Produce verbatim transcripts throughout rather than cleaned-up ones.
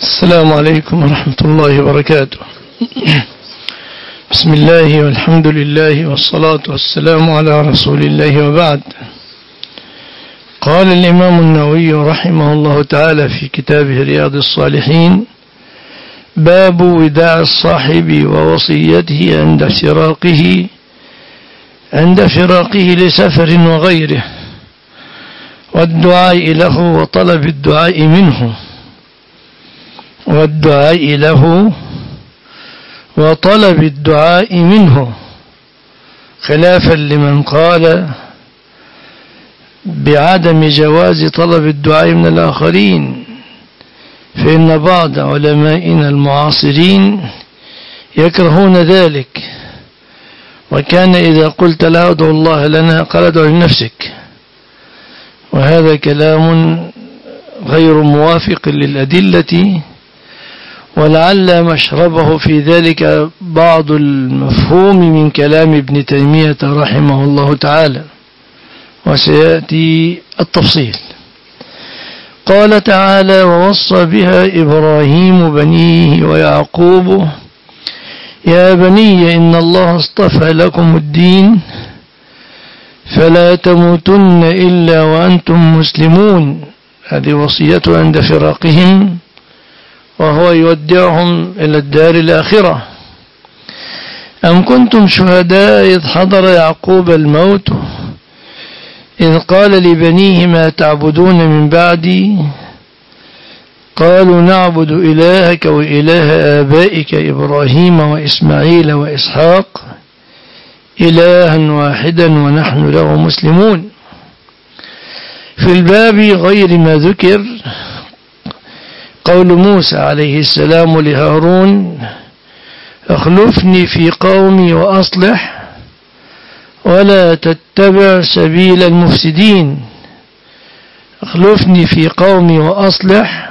السلام عليكم ورحمة الله وبركاته. بسم الله والحمد لله والصلاة والسلام على رسول الله وبعد. قال الإمام النووي رحمه الله تعالى في كتابه رياض الصالحين: باب وداع الصاحب ووصيته عند فراقه عند فراقه لسفر وغيره، والدعاء له وطلب الدعاء منه والدعاء له وطلب الدعاء منه خلافا لمن قال بعدم جواز طلب الدعاء من الآخرين، فإن بعض علمائنا المعاصرين يكرهون ذلك، وكان إذا قلت لا أدعو الله لنا قال ادعو لنفسك، وهذا كلام غير موافق للأدلة، ولعل مشربه في ذلك بعض المفهوم من كلام ابن تيمية رحمه الله تعالى، وسيأتي التفصيل. قال تعالى: ووصى بها إبراهيم بنيه ويعقوب يا بني إن الله اصطفى لكم الدين فلا تموتن إلا وأنتم مسلمون. هذه وصيته عند فراقهم، وهو يودعهم إلى الدار الآخرة. أم كنتم شهداء إذ حضر يعقوب الموت إذ قال لبنيه ما تعبدون من بعدي قالوا نعبد إلهك وإله آبائك إبراهيم وإسماعيل وإسحاق إلها واحدا ونحن له مسلمون. في الباب غير ما ذكر قول موسى عليه السلام لهارون: اخلفني في قومي وأصلح ولا تتبع سبيل المفسدين. اخلفني في قومي وأصلح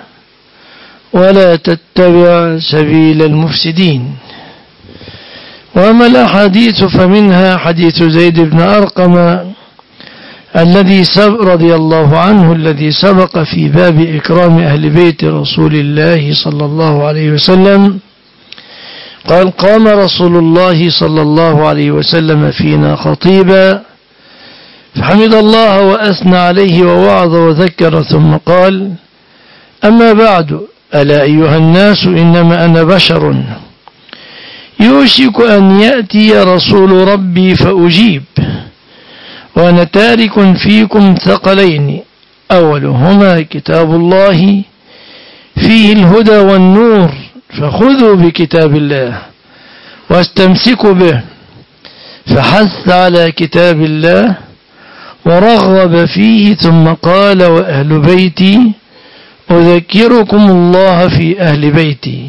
ولا تتبع سبيل المفسدين. وأما الأحاديث فمنها حديث زيد بن أرقم الذي رضي الله عنه الذي سبق في باب إكرام أهل بيت رسول الله صلى الله عليه وسلم. قال: قام رسول الله صلى الله عليه وسلم فينا خطيبا فحمد الله وأثنى عليه ووعظ وذكر، ثم قال: أما بعد، ألا أيها الناس إنما أنا بشر يوشك أن يأتي رسول ربي فأجيب، وأنا تارك فيكم ثقلين، أولهما كتاب الله فيه الهدى والنور، فخذوا بكتاب الله واستمسكوا به. فحث على كتاب الله ورغب فيه، ثم قال: وأهل بيتي أذكركم الله في أهل بيتي.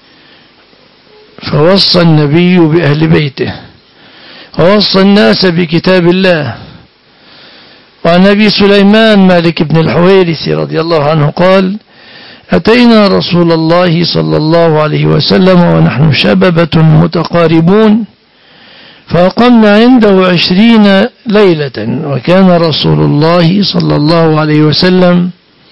فوصى النبي بأهل بيته ووصى الناس بكتاب الله. وعن أبي سليمان مالك بن الحويرث رضي الله عنه قال: أتينا رسول الله صلى الله عليه وسلم ونحن شببة متقاربون فأقمنا عنده عشرين ليلة، وكان رسول الله صلى الله عليه وسلم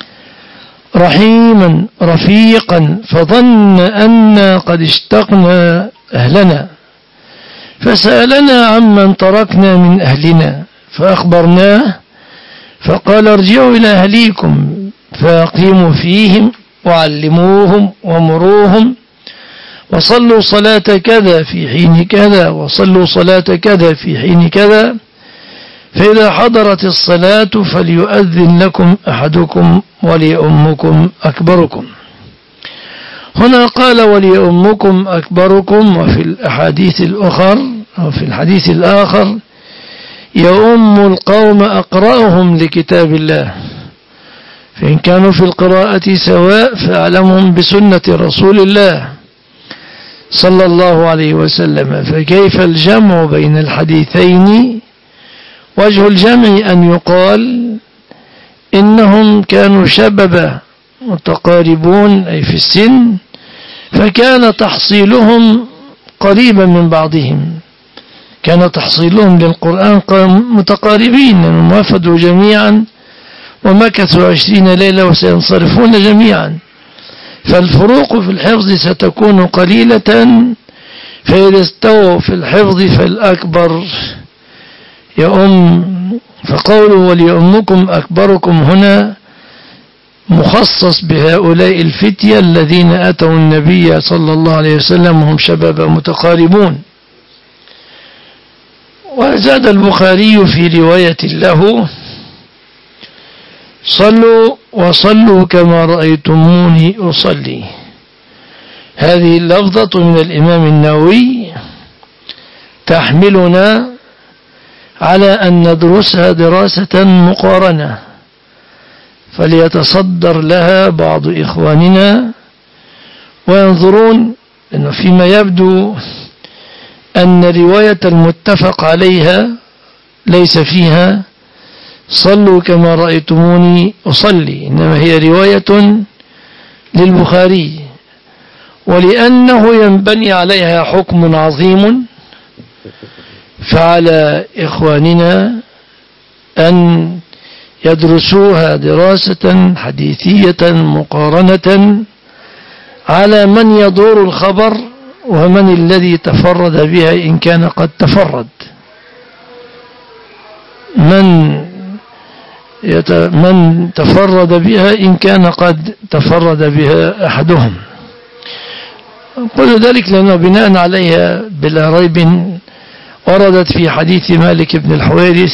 رحيما رفيقا، فظن أن قد اشتقنا أهلنا فسألنا عمن تركنا من أهلنا فأخبرناه، فقال: ارجعوا إلى أهليكم فأقيموا فيهم وعلموهم ومروهم، وصلوا صلاة كذا في حين كذا، وصلوا صلاة كذا في حين كذا، فإذا حضرت الصلاة فليؤذن لكم أحدكم وليؤمكم أكبركم. هنا قال وليؤمكم أكبركم، وفي الأحاديث الأخر أو في الحديث الآخر يؤم القوم أقرأهم لكتاب الله، فإن كانوا في القراءة سواء فأعلمهم بسنة رسول الله صلى الله عليه وسلم. فكيف الجمع بين الحديثين؟ وجه الجمع أن يقال إنهم كانوا شبابا متقاربون أي في السن، فكان تحصيلهم قريبا من بعضهم، كان تحصيلهم للقرآن متقاربين، لأنهم وفدوا جميعا ومكثوا عشرين ليلة وسينصرفون جميعا، فالفروق في الحفظ ستكون قليلة، فإذا استووا في الحفظ فالأكبر يؤم. فقوله وليؤمكم أكبركم هنا مخصص بهؤلاء الفتية الذين أتوا النبي صلى الله عليه وسلم وهم شباب متقاربون. وزاد البخاري في رواية له صلوا وصلوا كما رأيتموني أصلي. هذه اللفظة من الإمام النووي تحملنا على أن ندرسها دراسة مقارنة، فليتصدر لها بعض إخواننا وينظرون أنه فيما يبدو أن رواية المتفق عليها ليس فيها صلوا كما رأيتموني أصلي، إنما هي رواية للبخاري، ولأنه ينبني عليها حكم عظيم فعلى إخواننا أن يدرسوها دراسة حديثية مقارنة على من يدور الخبر ومن الذي تفرد بها إن كان قد تفرد. من يت... من تفرد بها إن كان قد تفرد بها أحدهم. قل ذلك لأنه بناء عليها بلا ريب وردت في حديث مالك بن الحويرث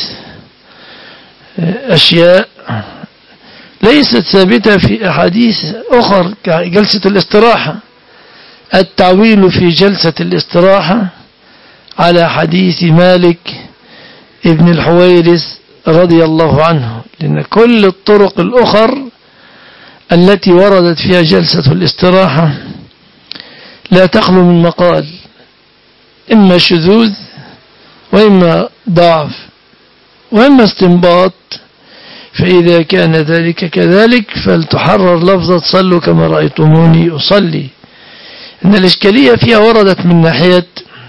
أشياء ليست ثابتة في أحاديث أخرى كجلسة الاستراحة. التعويل في جلسة الاستراحة على حديث مالك ابن الحويرث رضي الله عنه، لأن كل الطرق الأخر التي وردت فيها جلسة الاستراحة لا تخلو من مقال، إما شذوذ وإما ضعف وإما استنباط. فإذا كان ذلك كذلك فلتحرر لفظة صلوا كما رأيتموني أصلي. إن الإشكالية فيها وردت من ناحية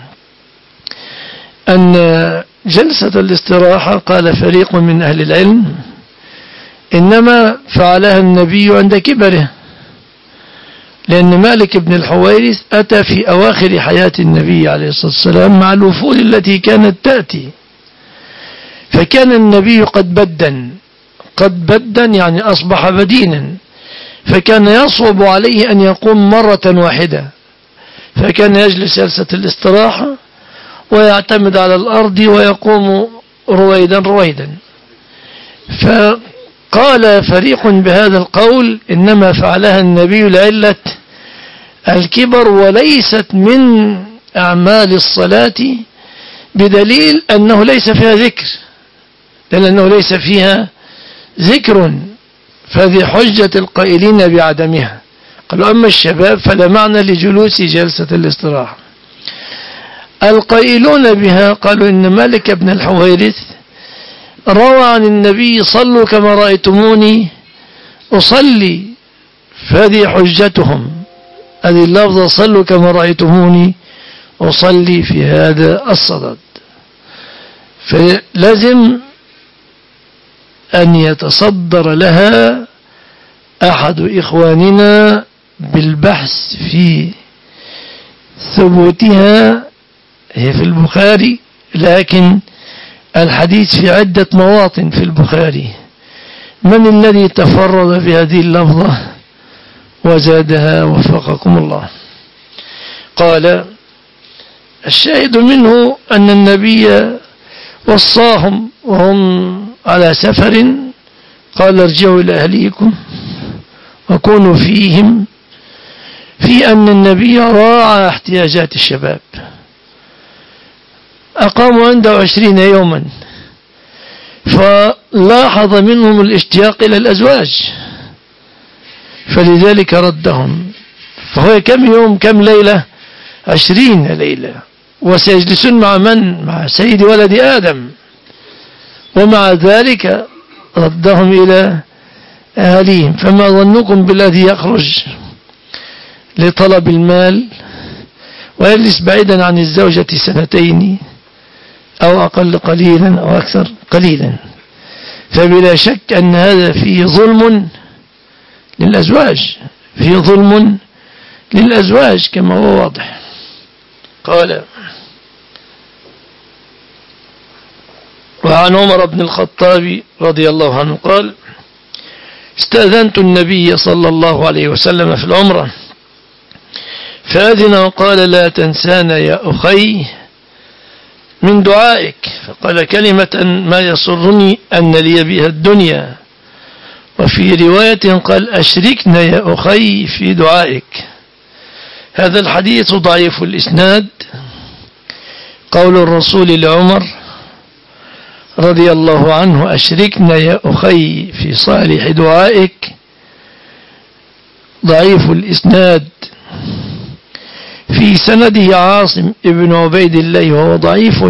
أن جلسة الاستراحة قال فريق من أهل العلم إنما فعلها النبي عند كبره، لأن مالك بن الحويرث أتى في أواخر حياة النبي عليه الصلاة والسلام مع الوفود التي كانت تأتي، فكان النبي قد بدن قد بدن يعني أصبح بدينا، فكان يصعب عليه أن يقوم مرة واحدة، فكان يجلس جلسة الاستراحة ويعتمد على الأرض ويقوم رويدا رويدا. فقال فريق بهذا القول إنما فعلها النبي لعلة الكبر وليست من أعمال الصلاة، بدليل أنه ليس فيها ذكر، لأنه ليس فيها ذكر، فهذه حجة القائلين بعدمها. قالوا أما الشباب فلا معنى لجلوس جلسة الاستراحة. القائلون بها قالوا إن مالك بن الحويرث روى عن النبي صلوا كما رأيتموني أصلي، فهذه حجتهم، هذه اللفظة صلوا كما رأيتموني أصلي في هذا الصدد. فلازم أن يتصدر لها أحد إخواننا بالبحث في ثبوتها. هي في البخاري، لكن الحديث في عدة مواطن في البخاري. من الذي تفرد بهذه اللفظة وزادها وفقكم الله؟ قال الشاهد منه أن النبي وصاهم وهم على سفر، قال ارجعوا إلى أهليكم وكونوا فيهم، في أن النبي راعى احتياجات الشباب. أقاموا عنده عشرين يوما، فلاحظ منهم الاشتياق إلى الأزواج، فلذلك ردهم. فهو كم يوم كم ليلة؟ عشرين ليلة، وسيجلسون مع من؟ مع سيد ولد آدم، ومع ذلك ردهم إلى أهاليهم. فما ظنكم بالذي يخرج لطلب المال ويجلس بعيدا عن الزوجة سنتين أو أقل قليلا أو أكثر قليلا؟ فبلا شك أن هذا فيه ظلم للأزواج، فيه ظلم للأزواج كما هو واضح. قال: وعن عمر بن الخطاب رضي الله عنه قال: استأذنت النبي صلى الله عليه وسلم في العمرة فأذن وقال: لا تنسانا يا أخي من دعائك. فقال كلمة ما يسرني أن لي بها الدنيا. وفي رواية قال: أشركنا يا أخي في دعائك. هذا الحديث ضعيف الإسناد. قول الرسول لعمر رضي الله عنه: أشركنا يا أخي في صالح دعائك، ضعيف الإسناد. في سنده عاصم ابن عبيد الله وهو ضعيف.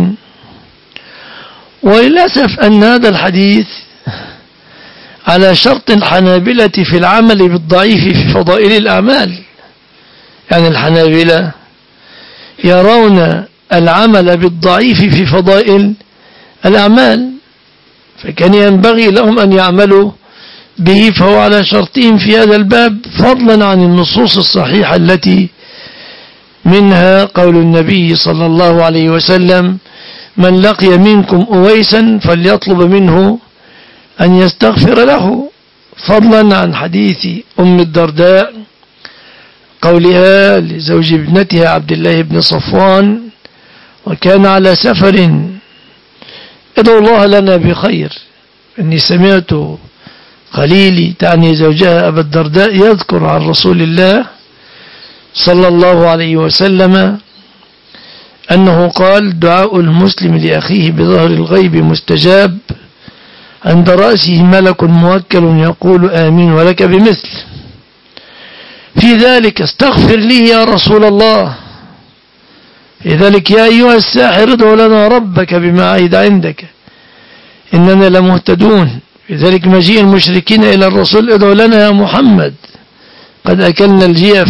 وللأسف أن هذا الحديث على شرط الحنابلة في العمل بالضعيف في فضائل الأعمال. يعني الحنابلة يرون العمل بالضعيف في فضائل الأعمال، فكان ينبغي لهم أن يعملوا به، فهو على شرطهم في هذا الباب، فضلا عن النصوص الصحيحة التي منها قول النبي صلى الله عليه وسلم: من لقي منكم أويسا فليطلب منه أن يستغفر له، فضلا عن حديث أم الدرداء قولها لزوج ابنتها عبد الله بن صفوان: وكان على سفر ادعو الله لنا بخير. إني سمعت خليلي، تعني زوجها أبا الدرداء، يذكر عن رسول الله صلى الله عليه وسلم أنه قال: دعاء المسلم لأخيه بظهر الغيب مستجاب، عند رأسه ملك موكل يقول آمين ولك بمثل. في ذلك استغفر لي يا رسول الله، في ذلك يا أيها الساحر ادع لنا ربك بما عهد عندك إننا لمهتدون. في ذلك مجيء المشركين إلى الرسول: ادع لنا يا محمد قد أكلنا الجيف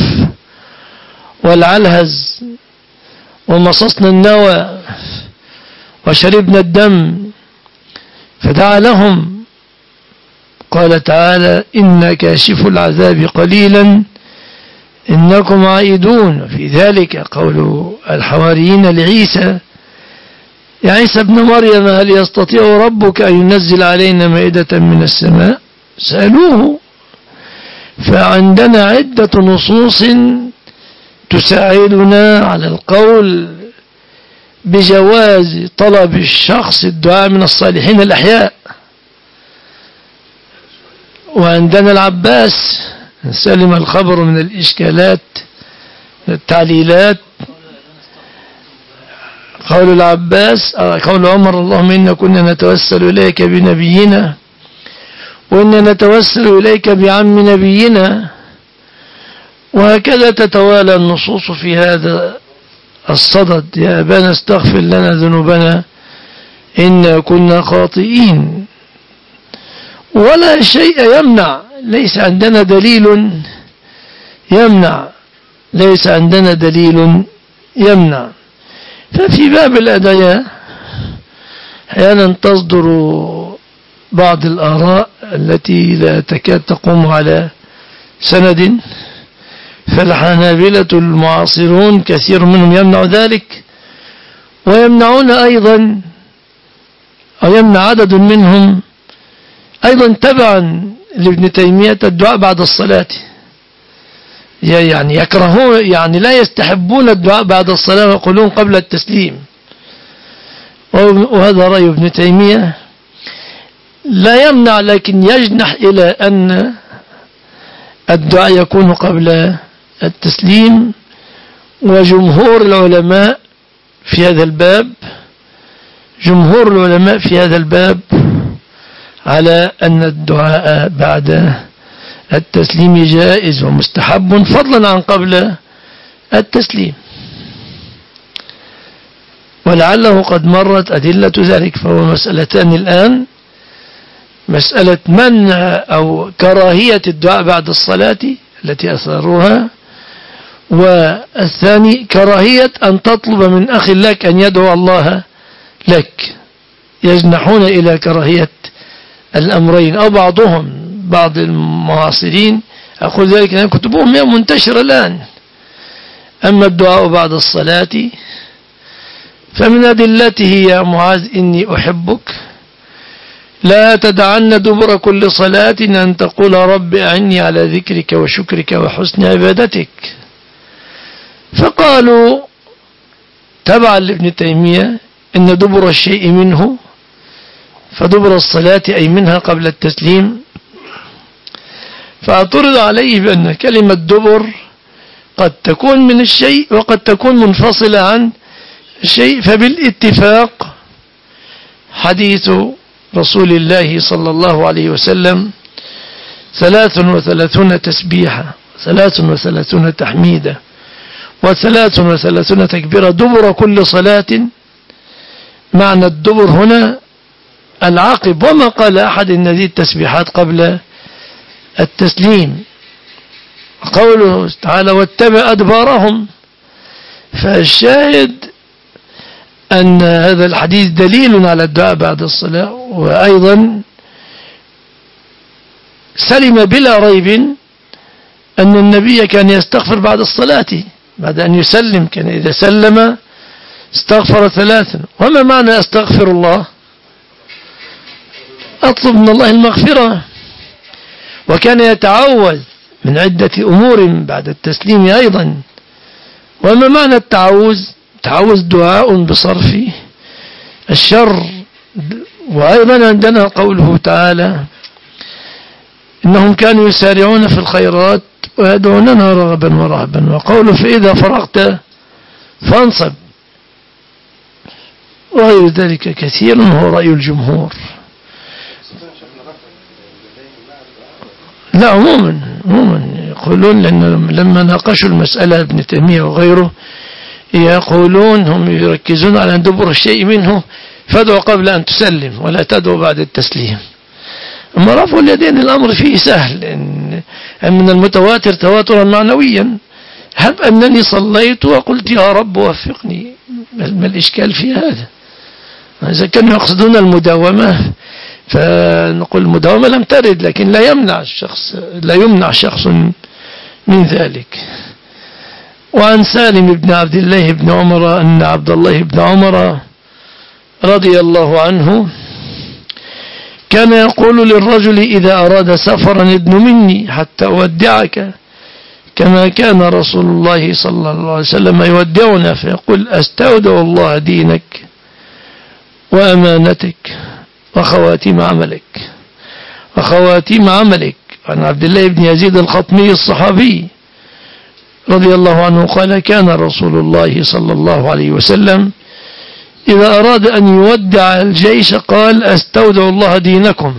والعلهز ومصصنا النوى وشربنا الدم. فدعا لهم، قال تعالى: إن كاشف العذاب قليلا إنكم عائدون. في ذلك قول الحواريين لعيسى: يا عيسى ابن مريم هل يستطيع ربك أن ينزل علينا مائدة من السماء؟ سألوه. فعندنا عدة نصوص تساعدنا على القول بجواز طلب الشخص الدعاء من الصالحين الأحياء. وعندنا العباس سلم الخبر من الإشكالات التعليلات. قول العباس قول عمر: اللهم إنا كنا نتوسل إليك بنبينا وإنا نتوسل إليك بعم نبينا. وهكذا تتوالى النصوص في هذا الصدد: يا أبانا استغفر لنا ذنوبنا إنا كنا خاطئين. ولا شيء يمنع، ليس عندنا دليل يمنع، ليس عندنا دليل يمنع. ففي باب الأدعية أحيانا تصدر بعض الآراء التي لا تكاد تقوم على سند، فالحنابلة المعاصرون كثير منهم يمنع ذلك، ويمنعون أيضا أو يمنع عدد منهم أيضا تبعا لابن تيمية الدعاء بعد الصلاة. يعني يكرهون، يعني لا يستحبون الدعاء بعد الصلاة ويقولون قبل التسليم. وهذا رأي ابن تيمية لا يمنع، لكن يجنح إلى أن الدعاء يكون قبل التسليم. وجمهور العلماء في هذا الباب جمهور العلماء في هذا الباب على أن الدعاء بعد التسليم جائز ومستحب، فضلا عن قبل التسليم. ولعله قد مرت أدلة ذلك. فهو مسألتان الآن: مسألة منع أو كراهية الدعاء بعد الصلاة التي أثاروها، والثاني كراهية أن تطلب من أخ لك أن يدعو الله لك. يجنحون إلى كراهية الأمرين، أو بعضهم بعض المعاصرين أقول ذلك لأن كتبهم منتشرة الآن. أما الدعاء بعد الصلاة فمن أدلته يا معاذ إني أحبك لا تدعن دبر كل صلاة أن تقول رب أعني على ذكرك وشكرك وحسن عبادتك. فقالوا تبعا لابن تيمية إن دبر الشيء منه فدبر الصلاة أي منها قبل التسليم. فاعترض عليه بأن كلمة دبر قد تكون من الشيء وقد تكون منفصلة عن الشيء. فبالاتفاق حديث رسول الله صلى الله عليه وسلم ثلاث وثلاثون تسبيحة ثلاث وثلاثون تحميدة وثلاث وثلاثون تكبيرة دبر كل صلاة. معنى الدبر هنا العقب، وما قال أحد إن هذه التسبيحات قبل التسليم. قوله تعالى واتبع أدبارهم. فالشاهد أن هذا الحديث دليل على الدعاء بعد الصلاة، وأيضا سلم بلا ريب أن النبي كان يستغفر بعد الصلاة بعد أن يسلم، كان إذا سلم استغفر ثلاثا. وما معنى أستغفر الله؟ أطلب من الله المغفرة. وكان يتعوذ من عدة أمور بعد التسليم أيضا. وما معنى التعوذ؟ التعوذ دعاء بصرف الشر. وأيضا عندنا قوله تعالى إنهم كانوا يسارعون في الخيرات ويدعوننا رغبا ورهبا. وقوله فإذا فرغت فانصب. وغير ذلك كثير هو رأي الجمهور. لا عموما عموما يقولون، لأن لما ناقشوا المسألة ابن تيمية وغيره يقولون هم يركزون على أن دبر الشيء منه فادعو قبل أن تسلم ولا تدعو بعد التسليم. أما رفع اليدين الأمر فيه سهل، إن من المتواتر تواترا معنويا. هب أنني صليت وقلت يا رب وفقني، ما الإشكال في هذا؟ إذا كانوا يقصدون المداومة فنقول المداومة لم ترد، لكن لا يمنع الشخص لا يمنع شخص من ذلك. وعن سالم بن عبد الله بن عمر أن عبد الله بن عمر رضي الله عنه كان يقول للرجل إذا أراد سفرا ادن مني حتى أودعك، كما كان رسول الله صلى الله عليه وسلم يودعنا فيقول أستودع الله دينك وأمانتك وخواتيم عملك وخواتيم عملك. عن عبد الله بن يزيد الخطمي الصحابي رضي الله عنه قال كان رسول الله صلى الله عليه وسلم إذا أراد أن يودع الجيش قال أستودع الله دينكم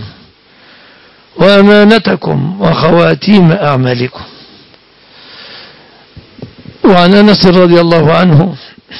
وأمانتكم وخواتيم أعمالكم. وعن أنس رضي الله عنه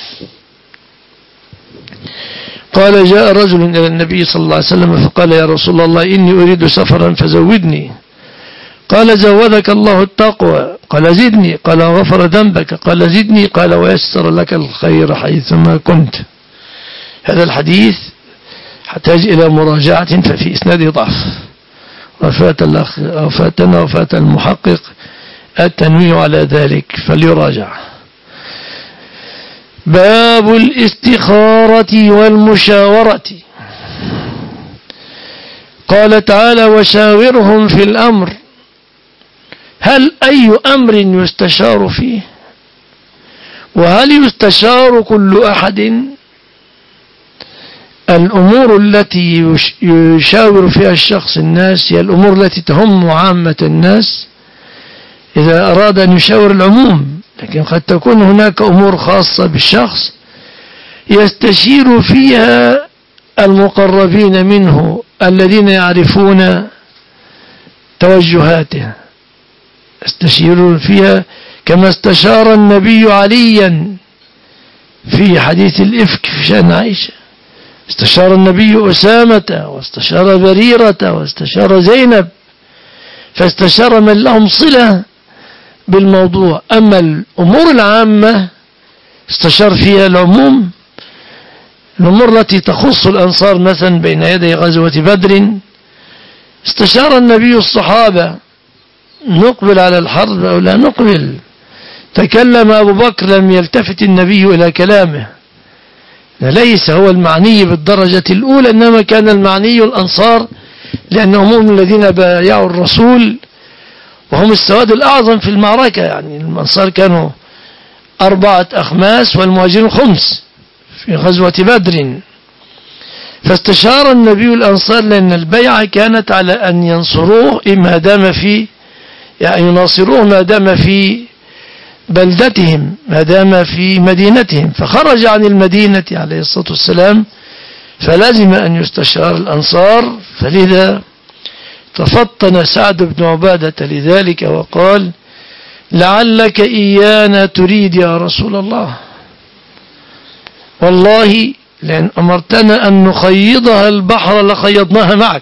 قال جاء رجل إلى النبي صلى الله عليه وسلم فقال يا رسول الله إني أريد سفرا فزودني. قال زودك الله التقوى. قال زدني. قال غفر ذنبك. قال زدني. قال ويسر لك الخير حيثما كنت. هذا الحديث يحتاج إلى مراجعة ففي إسناده ضعف، وفات الأخ وفاتنا وفات المحقق التنويه على ذلك فليراجع. باب الاستخارة والمشاورة. قال تعالى وشاورهم في الأمر. هل أي أمر يستشار فيه؟ وهل يستشار كل أحد؟ الأمور التي يشاور فيها الشخص الناس هي الأمور التي تهم عامة الناس إذا أراد أن يشاور العموم، لكن قد تكون هناك أمور خاصة بالشخص يستشير فيها المقربين منه الذين يعرفون توجهاته، يستشيرون فيها كما استشار النبي عليا في حديث الإفك في شأن عائشة. استشار النبي أسامة واستشار بريرة واستشار زينب، فاستشار من لهم صلة بالموضوع. أما الأمور العامة استشار فيها العموم. الأمور التي تخص الأنصار مثلا بين يدي غزوة بدر استشار النبي الصحابة نقبل على الحرب أو لا نقبل. تكلم أبو بكر لم يلتفت النبي إلى كلامه، ليس هو المعني بالدرجة الأولى، إنما كان المعني الأنصار لأنهم هم الذين بايعوا الرسول وهم السواد الأعظم في المعركة. يعني الأنصار كانوا أربعة أخماس والمهاجرون خمس في غزوة بدر. فاستشار النبي الأنصار لأن البيعة كانت على أن ينصروه ما دام في يعني يناصروه ما دام في بلدتهم، ما دام في مدينتهم. فخرج عن المدينة عليه الصلاة والسلام، فلازم أن يستشار الأنصار. فلذا تفطن سعد بن عبادة لذلك وقال: لعلك إيانا تريد يا رسول الله، والله لأن أمرتنا أن نخيضها البحر لخيضناها معك،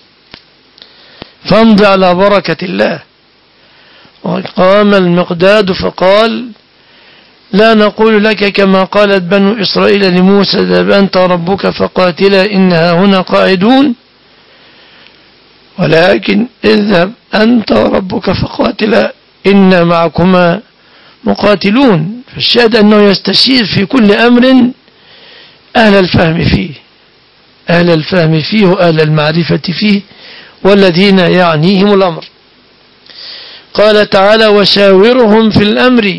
فامض على بركة الله. وقام المقداد فقال: لا نقول لك كما قالت بنو إسرائيل لموسى: اذهب أنت ربك فقاتلا إنها هنا قاعدون، ولكن اذهب أنت وربك فقاتلا إنا معكما مقاتلون. فالشاهد أنه يستشير في كل أمر أهل الفهم فيه، أهل الفهم فيه وأهل المعرفة فيه والذين يعنيهم الأمر. قال تعالى: وشاورهم في الأمر.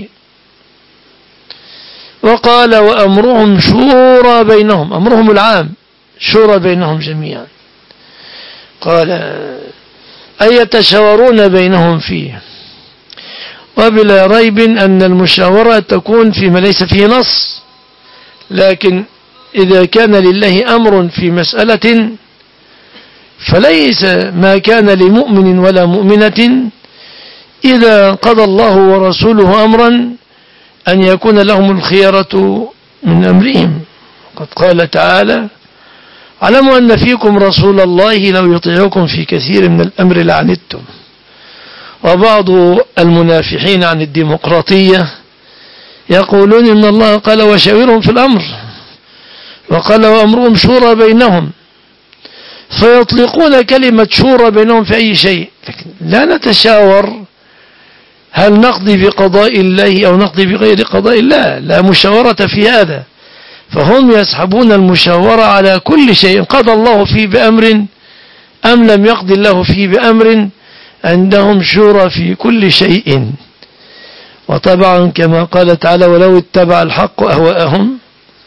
وقال: وأمرهم شورى بينهم، أمرهم العام شورى بينهم جميعا. قال: أي يتشاورون بينهم فيه. وبلا ريب أن المشاورة تكون فيما ليس فيه نص، لكن إذا كان لله أمر في مسألة فليس ما كان لمؤمن ولا مؤمنة إذا قضى الله ورسوله أمرا أن يكون لهم الخيرة من أمرهم. قد قال تعالى: علموا أن فيكم رسول الله لو يطيعكم في كثير من الأمر لعنتم. وبعض المنافحين عن الديمقراطية يقولون إن الله قال: وشاورهم في الأمر، وقال: وأمرهم شورى بينهم، فيطلقون كلمة شورى بينهم في أي شيء. لكن لا نتشاور هل نقضي بقضاء الله أو نقضي بغير قضاء الله، لا مشاورة في هذا. فهم يسحبون المشاورة على كل شيء قضى الله فيه بأمر أم لم يقضي الله فيه بأمر، عندهم شورى في كل شيء. وطبعا كما قال تعالى: ولو اتبع الحق أهواءهم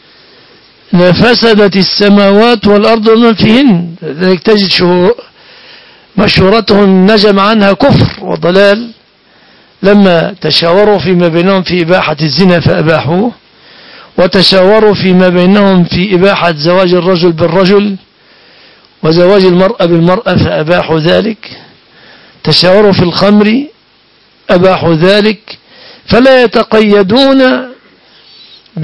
لفسدت السماوات والأرض ومن فيهن. لذلك تجد مشورتهم نجم عنها كفر وضلال. لما تشاوروا فيما بينهم في إباحة الزنا فأباحوه، وتشاوروا فيما بينهم في إباحة زواج الرجل بالرجل وزواج المرأة بالمرأة فأباحوا ذلك، تشاوروا في الخمر أباحوا ذلك. فلا يتقيدون ب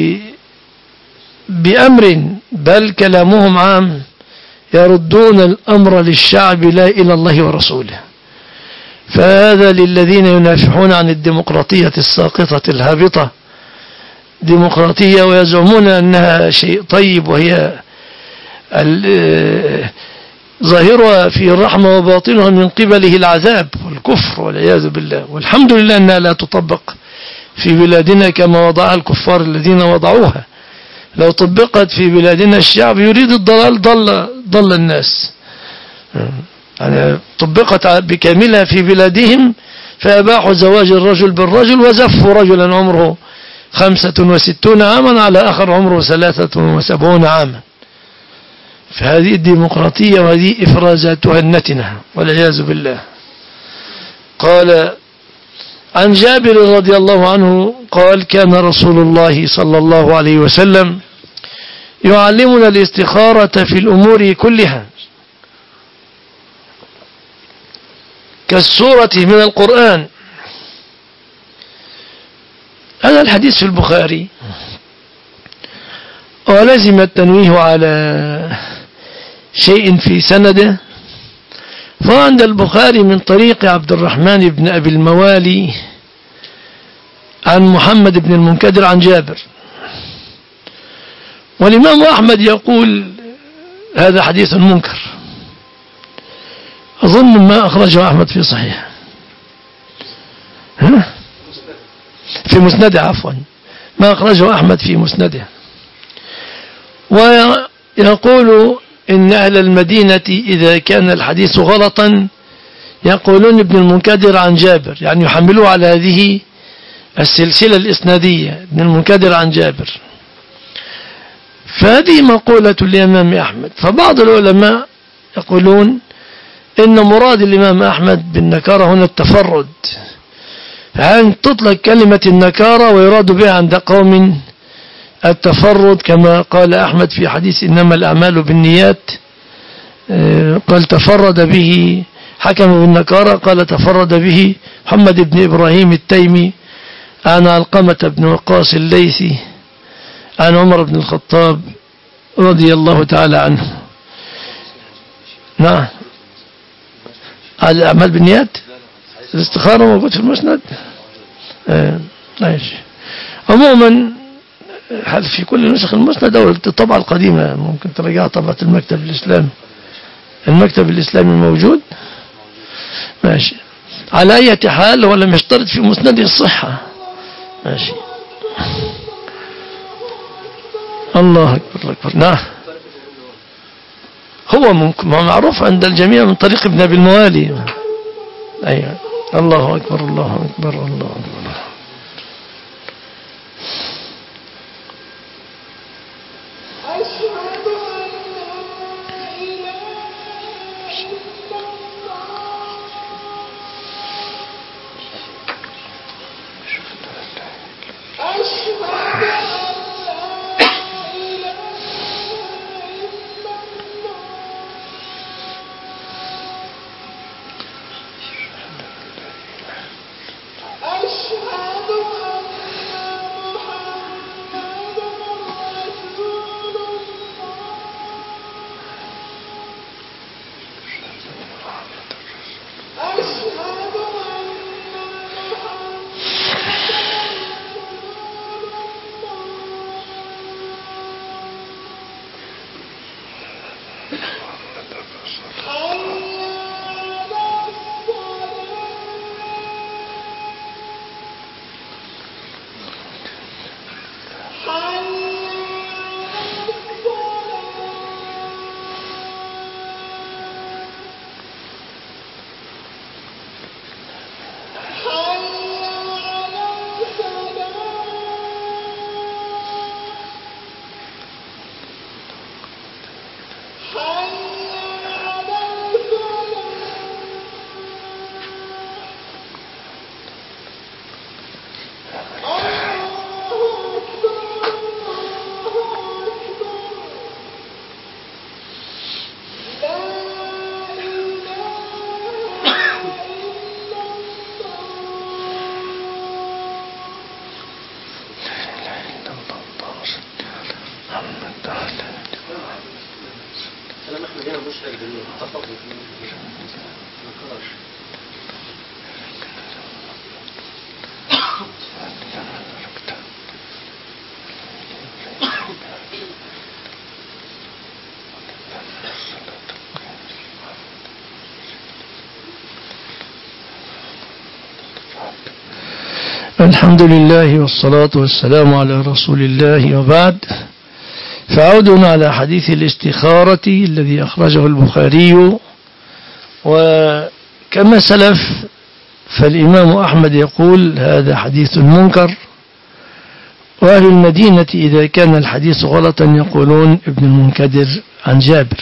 بأمر، بل كلامهم عام، يردون الأمر للشعب لا إلى الله ورسوله. فهذا للذين ينافحون عن الديمقراطية الساقطة الهابطة، ديمقراطية ويزعمون أنها شيء طيب، وهي ظاهرها في الرحمة وباطنها من قبله العذاب والكفر والعياذ بالله. والحمد لله أنها لا تطبق في بلادنا كما وضعها الكفار الذين وضعوها. لو طبقت في بلادنا الشعب يريد الضلال ضل, ضل الناس. يعني طبقت بكاملها في بلادهم فأباحوا زواج الرجل بالرجل وزفوا رجلا عمره خمسة وستون عاما على آخر عمره ثلاثة وسبعون عاما. فهذه الديمقراطية وهذه إفرازاتها النتنة والعياذ بالله. قال عن جابر رضي الله عنه قال: كان رسول الله صلى الله عليه وسلم يعلمنا الاستخارة في الأمور كلها كالسورة من القرآن. هذا الحديث في البخاري، ولزم التنويه على شيء في سنده. فعند البخاري من طريق عبد الرحمن بن أبي الموالي عن محمد بن المنكدر عن جابر. والإمام أحمد يقول هذا حديث منكر، أظن ما أخرجه أحمد في صحيح. ها؟ في مسنده عفوا، ما أخرجه أحمد في مسنده. ويقول إن أهل المدينة إذا كان الحديث غلطا يقولون ابن المنكدر عن جابر، يعني يحملوه على هذه السلسلة الإسنادية، ابن المنكدر عن جابر. فهذه مقولة الإمام أحمد. فبعض العلماء يقولون إن مراد الإمام أحمد بالنكارة هنا التفرد، أن تطلق كلمة النكارة ويراد بها عند قوم التفرد، كما قال أحمد في حديث إنما الأعمال بالنيات، قال تفرد به حكم بالنكارة، قال تفرد به محمد بن إبراهيم التيمي عن علقمة بن وقاص الليثي عن عمر بن الخطاب رضي الله تعالى عنه. نعم، على الأعمال بالنيات الاستخارة موجود في المسند. آه. ماشي. عموما هل في كل نسخ المسند أو الطبعة القديمة ممكن ترجع طبعة المكتب الإسلامي؟ المكتب الإسلامي موجود. ماشي. على أي حال هو لم يشترط في مسنده الصحة. ماشي. الله أكبر أكبر. نعم، هو ممكن معروف عند الجميع من طريق ابن أبي الموالي. أيوة. الله أكبر الله أكبر الله أكبر. الحمد لله والصلاة والسلام على رسول الله، وبعد. فعودنا على حديث الاستخارة الذي أخرجه البخاري. وكما سلف فالإمام أحمد يقول هذا حديث منكر، وأهل المدينة إذا كان الحديث غلطا يقولون ابن المنكدر عن جابر،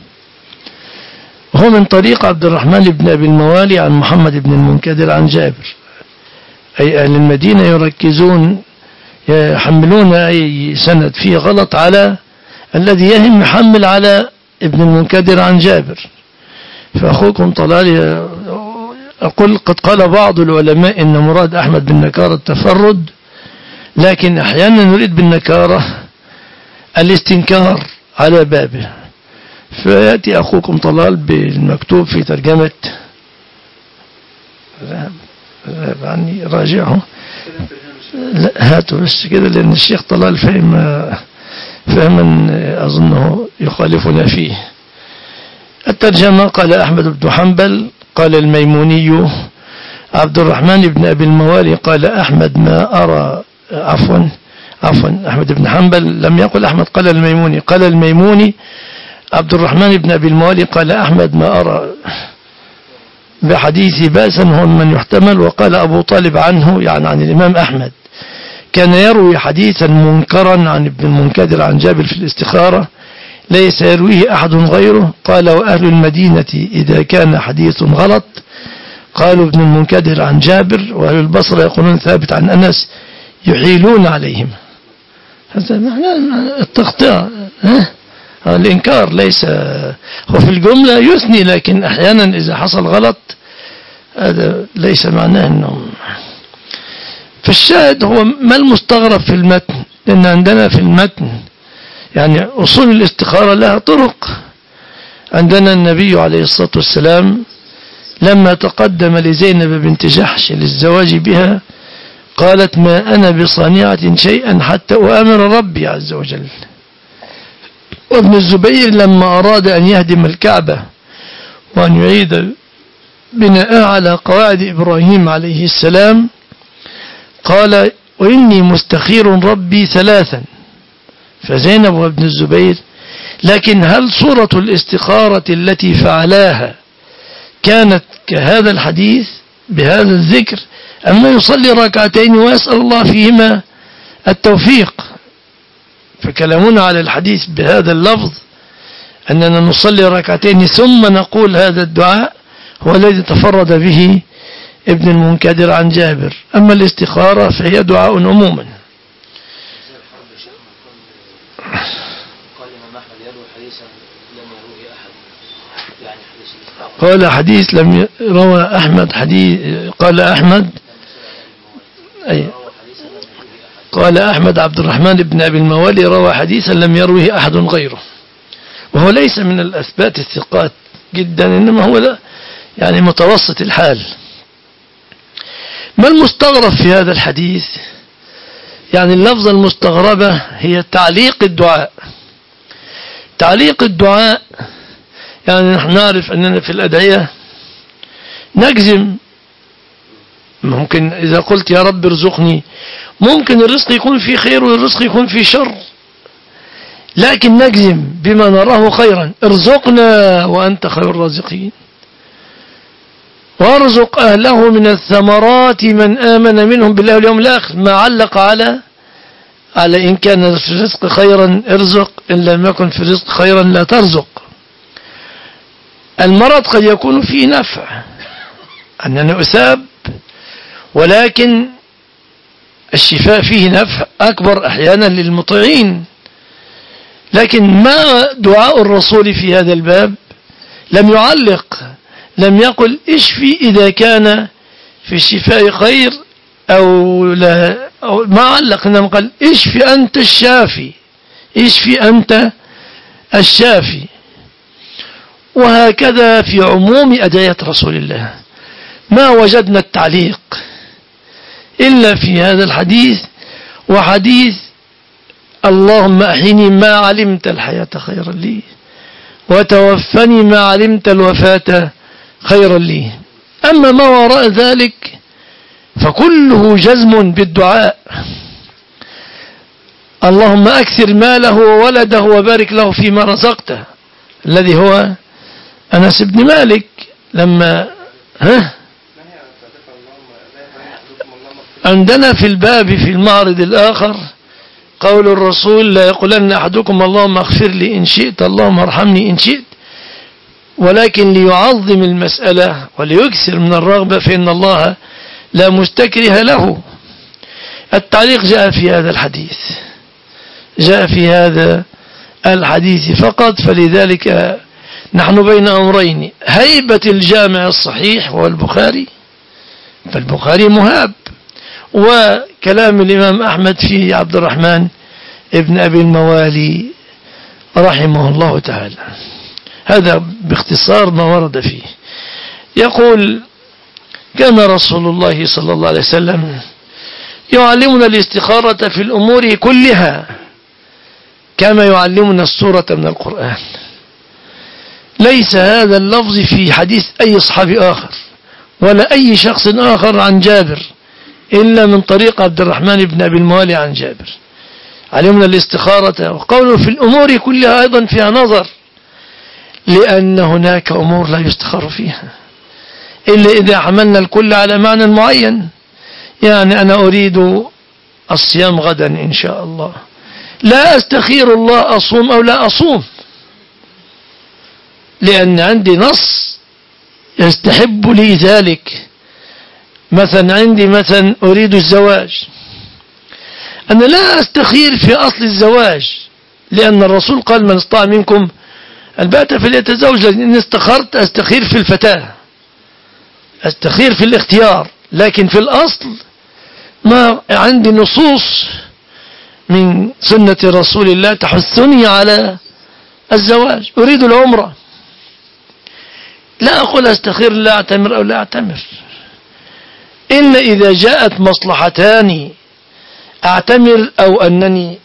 وهو من طريق عبد الرحمن بن أبي الموالي عن محمد بن المنكدر عن جابر. أي أهل المدينة يركزون يحملون أي سند فيه غلط على الذي يهم يحمل على ابن المنكدر عن جابر. فأخوكم طلال أقول قد قال بعض العلماء إن مراد أحمد بالنكارة التفرد، لكن أحيانا نريد بالنكارة الاستنكار على بابه. فيأتي أخوكم طلال بالمكتوب في ترجمة ذهب عني راجعه، لا هاتوا بس كده لأن الشيخ طلال فهم فهما أظنه يخالفنا فيه. الترجمة قال أحمد بن حنبل قال الميموني عبد الرحمن بن أبي الموالي قال أحمد ما أرى عفوا عفوا أحمد بن حنبل لم يقل أحمد، قال الميموني قال الميموني عبد الرحمن بن أبي الموالي قال أحمد ما أرى بحديث بأسا هو من يحتمل. وقال أبو طالب عنه يعني عن الإمام أحمد كان يروي حديثا منكرا عن ابن المنكدر عن جابر في الاستخارة ليس يرويه أحد غيره. قال وأهل المدينة إذا كان حديث غلط قالوا ابن المنكدر عن جابر، وأهل البصرة يقولون ثابت عن أنس يحيلون عليهم. هذا معنى التغطية، الإنكار ليس هو في الجملة يثني، لكن أحيانا إذا حصل غلط هذا ليس معناه أنه. فالشاهد هو ما المستغرب في المتن، لأن عندنا في المتن يعني أصول الاستخارة لها طرق. عندنا النبي عليه الصلاة والسلام لما تقدم لزينب بنت جحش للزواج بها قالت ما أنا بصانعة شيئا حتى أؤمر ربي عز وجل. وابن الزبير لما أراد أن يهدم الكعبة وأن يعيد بناءها على قواعد إبراهيم عليه السلام قال وإني مستخير ربي ثلاثا، فزينب وابن الزبير. لكن هل صورة الاستخارة التي فعلاها كانت كهذا الحديث بهذا الذكر، أما يصلي ركعتين ويسأل الله فيهما التوفيق؟ فكلامنا على الحديث بهذا اللفظ أننا نصلي ركعتين ثم نقول هذا الدعاء هو الذي تفرد به ابن المنكدر عن جابر. أما الاستخارة فهي دعاء عموما. قال حديث لم روى أحمد حديث قال أحمد أي قال أحمد عبد الرحمن بن أبي الموالي روى حديثا لم يروه أحد غيره، وهو ليس من الأثبات الثقات جدا، إنما هو لا يعني متوسط الحال. ما المستغرب في هذا الحديث؟ يعني اللفظة المستغربة هي تعليق الدعاء. تعليق الدعاء يعني نحن نعرف أننا في الأدعية نجزم، ممكن إذا قلت يا رب ارزقني ممكن الرزق يكون فيه خير والرزق يكون فيه شر، لكن نجزم بما نراه خيرا، ارزقنا وأنت خير الرازقين، وارزق أهله من الثمرات من آمن منهم بالله واليوم الآخر. ما علق على على إن كان في الرزق خيرا ارزق، إن لم يكن في الرزق خيرا لا ترزق. المرض قد يكون فيه نفع أننا أثاب، ولكن الشفاء فيه نفع أكبر أحيانا للمطيعين. لكن ما دعاء الرسول في هذا الباب؟ لم يعلق، لم يقل اشفي إذا كان في الشفاء خير أو لا، أو ما علق، إنما قال اشفي أنت الشافي، اشفي أنت الشافي. وهكذا في عموم أدعية رسول الله ما وجدنا التعليق إلا في هذا الحديث وحديث اللهم أحيني ما علمت الحياة خيرا لي وتوفني ما علمت الوفاة خيرا لي. أما ما وراء ذلك فكله جزم بالدعاء. اللهم أكثر ماله وولده وبارك له فيما رزقته، الذي هو أنس بن مالك لما ها عندنا في الباب في المعرض الآخر قول الرسول لا يقولن أحدكم اللهم اغفر لي إن شئت اللهم ارحمني إن شئت، ولكن ليعظم المسألة وليكثر من الرغبة فإن الله لا مستكره له. التعليق جاء في هذا الحديث، جاء في هذا الحديث فقط. فلذلك نحن بين أمرين: هيبة الجامع الصحيح والبخاري، فالبخاري مهاب، وكلام الإمام أحمد في عبد الرحمن ابن أبي الموالي رحمه الله تعالى. هذا باختصار ما ورد فيه. يقول: كان رسول الله صلى الله عليه وسلم يعلمنا الاستخارة في الأمور كلها كما يعلمنا السورة من القرآن. ليس هذا اللفظ في حديث أي صحابي آخر، ولا أي شخص آخر عن جابر إلا من طريق عبد الرحمن بن أبي الموالي عن جابر. علمنا الاستخارة، وقوله في الأمور كلها أيضا فيها نظر، لأن هناك أمور لا يستخار فيها إلا إذا حملنا الكل على معنى معين. يعني أنا أريد الصيام غدا إن شاء الله، لا أستخير الله أصوم أو لا أصوم، لأن عندي نص يستحب لي ذلك. مثلا عندي مثلا أريد الزواج، أنا لا أستخير في أصل الزواج، لأن الرسول قال من استطاع منكم الباءة فليتزوج. إن استخرت أستخير في الفتاة، أستخير في الاختيار، لكن في الأصل ما عندي نصوص من سنة رسول الله تحثني على الزواج. أريد العمرة، لا أقول أستخير لا أعتمر أو لا أعتمر، إلا إذا جاءت مصلحتان، أعتمر أو أنني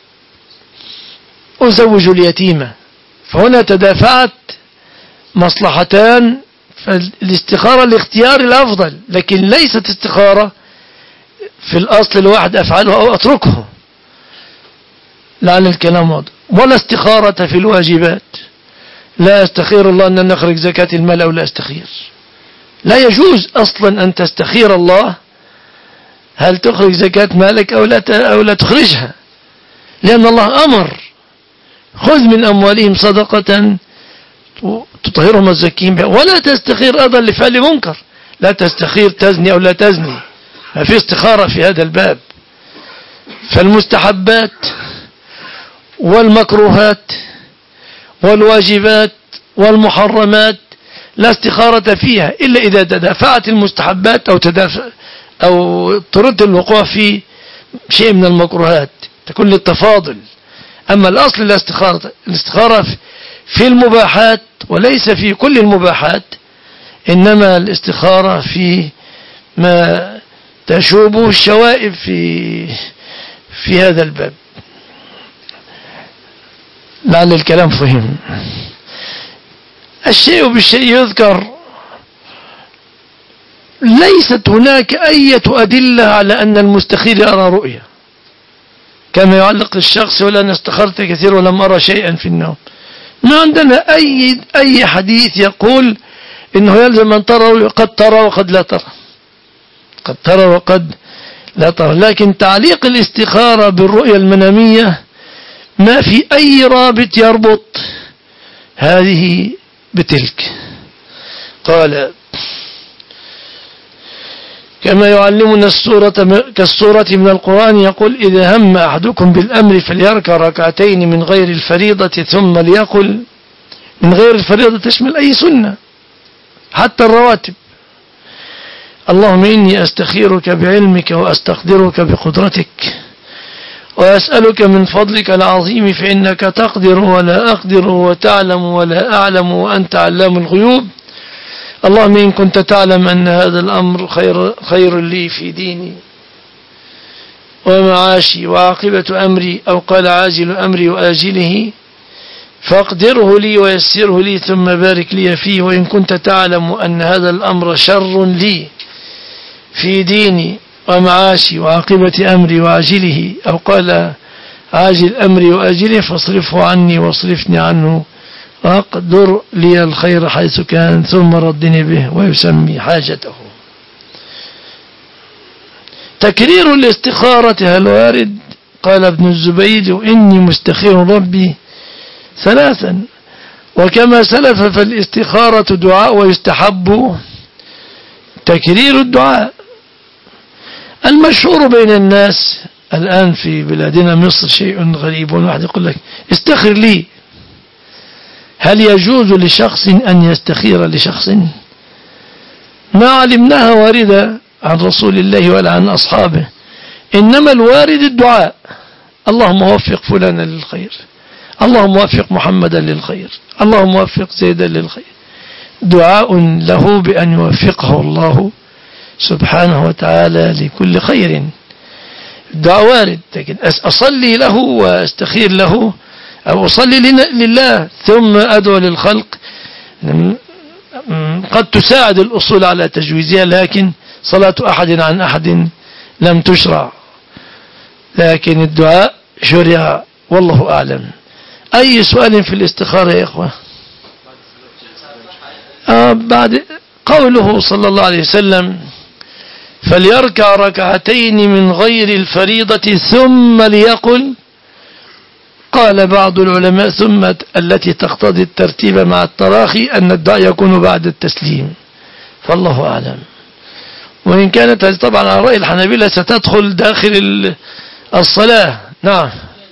أزوج اليتيمة، فهنا تدافعت مصلحتان، فالاستخارة الاختيار الأفضل، لكن ليست استخارة في الأصل الواحد أفعله أو أتركه، لعل الكلام واضح. ولا استخارة في الواجبات، لا أستخير الله أن نخرج زكاة المال أو لا أستخير، لا يجوز أصلا أن تستخير الله هل تخرج زكاة مالك أو لا أو لا تخرجها، لأن الله أمر خذ من أموالهم صدقة تطهرهم الزكين بها، ولا تستخير أيضا لفعل منكر، لا تستخير تزني أو لا تزني، ما في استخارة في هذا الباب. فالمستحبات والمكروهات والواجبات والمحرمات لا استخارة فيها إلا إذا تدافعت المستحبات أو تدافع أو اضطررت الوقوع في شيء من المكروهات، تكون للتفاضل. أما الأصل الاستخارة الاستخارة في المباحات وليس في كل المباحات، إنما الاستخارة في ما تشوبه الشوائب في في هذا الباب. لعل الكلام فهم. الشيء بالشيء يذكر، ليست هناك أي أدلة على أن المستخير يرى رؤيا، كما يعلق الشخص ولا أنا استخرت كثير ولم أرى شيئا في النوم. ما عندنا أي أي حديث يقول إنه يلزم أن ترى، قد ترى وقد لا ترى، قد ترى وقد لا ترى. لكن تعليق الاستخارة بالرؤيا المنامية ما في أي رابط يربط هذه بتلك. قال كما يعلمنا السورة كالسورة من القرآن، يقول إذا هم أحدكم بالأمر فليركع ركعتين من غير الفريضة ثم ليقل. من غير الفريضة تشمل أي سنة حتى الرواتب. اللهم إني أستخيرك بعلمك وأستقدرك بقدرتك وأسألك من فضلك العظيم فإنك تقدر ولا أقدر وتعلم ولا أعلم وأنت علام الغيوب. اللهم إن كنت تعلم أن هذا الأمر خير, خير لي في ديني ومعاشي وعاقبة أمري، أو قال عاجل أمري وآجله، فاقدره لي ويسره لي ثم بارك لي فيه. وإن كنت تعلم أن هذا الأمر شر لي في ديني ومعاشي وعاقبة أمري وعاجله، أو قال عاجل أمري وآجله، فاصرفه عني واصرفني عنه وأقدر لي الخير حيث كان ثم ردني به، ويسمي حاجته. تكرير الاستخارة هل وارد؟ قال ابن الزبير إني مستخير ربي ثلاثا. وكما سلف فالاستخارة دعاء ويستحب تكرير الدعاء. المشهور بين الناس الآن في بلادنا مصر شيء غريب، واحد يقول لك استخر لي. هل يجوز لشخص أن يستخير لشخص؟ ما علمناها واردة عن رسول الله ولا عن أصحابه، إنما الوارد الدعاء. اللهم وفق فلانا للخير، اللهم وفق محمدا للخير، اللهم وفق زيدا للخير. دعاء له بأن يوفقه الله سبحانه وتعالى لكل خير. الدعاء وارد، لكن أصلي له وأستخير له أو أصلي لله ثم أدعو للخلق، قد تساعد الأصول على تجويزها، لكن صلاة أحد عن أحد لم تشرع، لكن الدعاء شرع والله أعلم. أي سؤال في الاستخارة يا إخوة؟ آه بعد قوله صلى الله عليه وسلم فليركع ركعتين من غير الفريضة ثم ليقل، قال بعض العلماء ثم التي تقتضي الترتيب مع التراخي أن الدعاء يكون بعد التسليم، فالله أعلم. وإن كانت هذه طبعا على رأي الحنابلة ستدخل داخل الصلاة. نعم.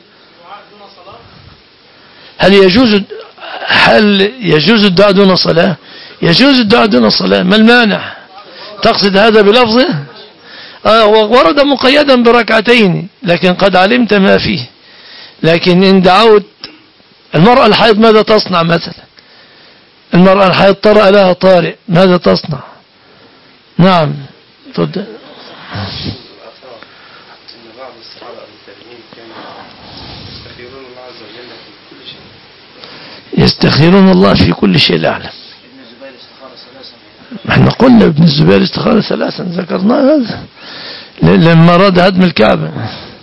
هل يجوز هل يجوز الدعاء دون صلاة؟ يجوز الدعاء دون صلاة، ما المانع؟ تقصد هذا بلفظه؟ آه ورد مقيدا بركعتين، لكن قد علمت ما فيه. لكن إن دعوت المرأة الحائض ماذا تصنع مثلا؟ المرأة الحائض طرأ لها طارئ ماذا تصنع؟ نعم. تفضل. يستخيرون الله في كل شيء لا أعلم. احنا قلنا ابن الزبير استخار ثلاثا، ذكرنا هذا لما أراد هدم الكعبة.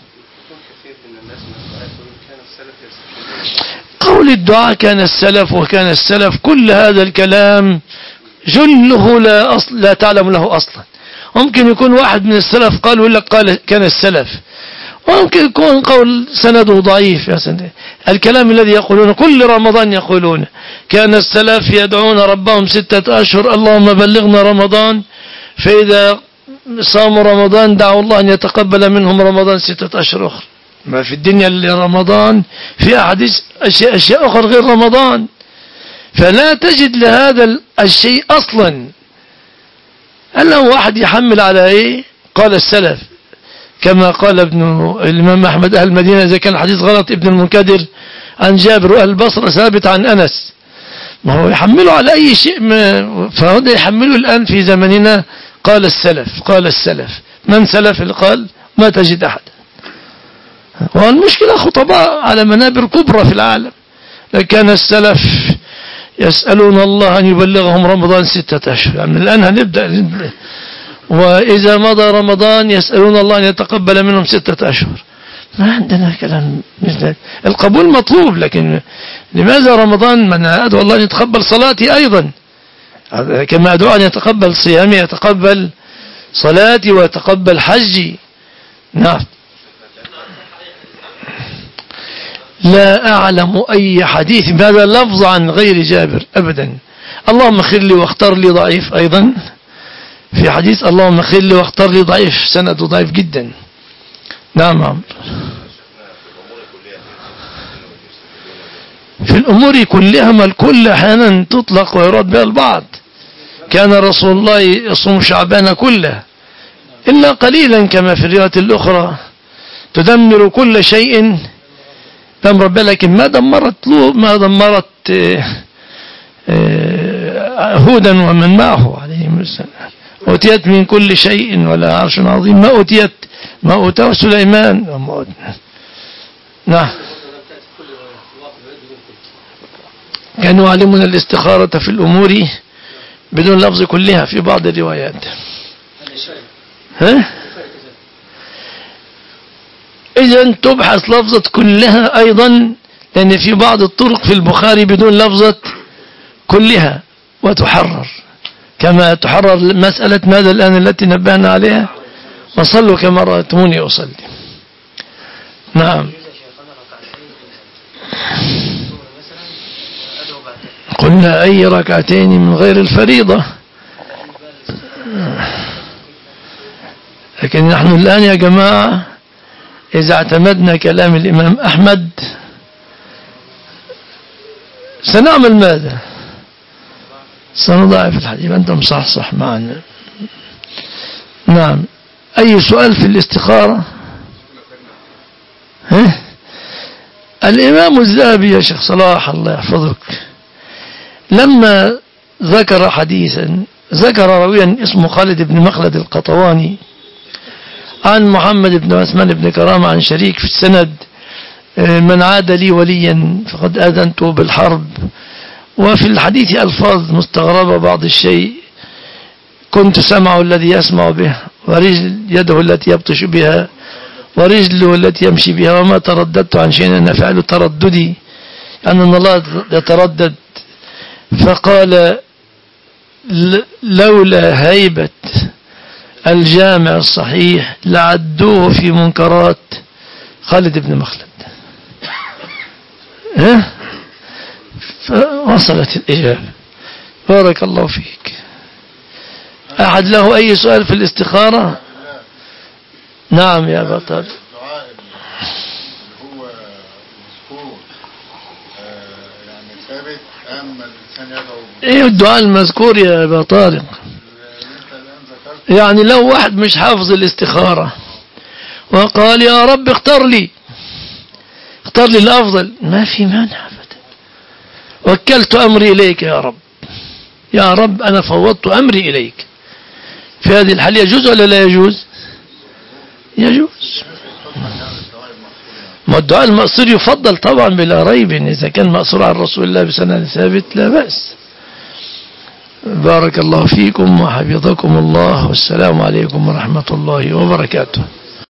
قول الدعاء كان السلف وكان السلف، كل هذا الكلام جله لا أصل لا تعلم له أصلا. ممكن يكون واحد من السلف قال ولا قال كان السلف، وممكن يكون قول سنده ضعيف. يا سنده الكلام الذي يقولون كل رمضان يقولون كان السلف يدعون ربهم ستة أشهر اللهم بلغنا رمضان، فإذا صاموا رمضان دعوا الله أن يتقبل منهم رمضان ستة أشهر أخرى. ما في الدنيا اللي رمضان، في أحاديث أشياء, أشياء أخرى غير رمضان، فلا تجد لهذا الشيء أصلا. ألا واحد يحمل على إيه؟ قال السلف كما قال ابن الإمام أحمد أهل المدينة إذا كان الحديث غلط ابن المنكدر عن جابر وأهل البصرة ثابت عن أنس، ما هو يحمله على أي شيء، فهذا يحمله الآن في زمننا قال السلف قال السلف. من سلف اللي قال؟ ما تجد أحد. والمشكلة خطباء على منابر كبرى في العالم، كان السلف يسألون الله أن يبلغهم رمضان ستة أشهر، يعني الآن هنبدأ، وإذا مضى رمضان يسألون الله أن يتقبل منهم ستة أشهر. ما عندنا كلام مثل القبول مطلوب، لكن لماذا رمضان؟ من أدعو الله أن يتقبل صلاتي أيضا كما أدعو أن يتقبل صيامي يتقبل صلاتي ويتقبل حجي. نعم. لا أعلم أي حديث بهذا اللفظ عن غير جابر أبدا. اللهم خير لي واختار لي ضعيف أيضا في حديث اللهم خير لي واختار لي ضعيف، سنده ضعيف جدا. نعم. في الأمور كلها، ما الكل أحيانا تطلق ويراد بها البعض. كان رسول الله يصوم شعبان كله إلا قليلا كما في الرواية الأخرى تدمر كل شيء تمر بها، لكن ما دمرت له ما دمرت هودا ومن معه عليهم السلام. أوتيت من كل شيء ولا عرش عظيم ما أوتيت ما أوتاه سليمان. نعم. كانوا يعلمون الاستخارة في الأمور بدون لفظ كلها في بعض الروايات. ها؟ إذن تبحث لفظة كلها أيضا، لأن في بعض الطرق في البخاري بدون لفظة كلها وتحرر، كما تحرر مسألة ماذا الآن التي نبهنا عليها وصلوا كما رأيتموني أصلي. نعم. قلنا أي ركعتين من غير الفريضة، لكن نحن الآن يا جماعة إذا اعتمدنا كلام الإمام أحمد سنعمل ماذا؟ سنضاعف الحديث. أنتم صح صح معنا. نعم. أي سؤال في الاستخارة؟ ها؟ الإمام الذهبي يا شيخ صلاح الله يحفظك لما ذكر حديثا ذكر راويا اسمه خالد بن مخلد القطواني عن محمد بن عثمان بن كرامة عن شريك في السند من عاد لي وليا فقد آذنته بالحرب وفي الحديث ألفاظ مستغربة بعض الشيء: كنت سمعه الذي يسمع به، ورجل يده التي يبطش بها، ورجله التي يمشي بها، وما ترددت عن شيء أن فعل ترددي، أن الله يتردد. فقال: لولا هيبة الجامع الصحيح لعدوه في منكرات خالد بن مخلد. ها؟ فوصلت الإجابة. بارك الله فيك. أحد له أي سؤال في الاستخارة؟ نعم يا أبا طالب. الدعاء اللي هو مذكور يعني ثابت، أما الإنسان يدعو إيه الدعاء المذكور يا أبا طارق؟ يعني لو واحد مش حافظ الاستخارة وقال: يا رب اختار لي اختار لي الأفضل، ما في مانع أبدا. وكلت أمري إليك يا رب، يا رب أنا فوضت أمري إليك. في هذه الحالة يجوز ولا لا يجوز؟ يجوز. ما الدعاء المأثور يفضل طبعا بلا ريب، إذا كان مأثور عن رسول الله بسند ثابت لا بأس. بارك الله فيكم وحفظكم الله، والسلام عليكم ورحمة الله وبركاته.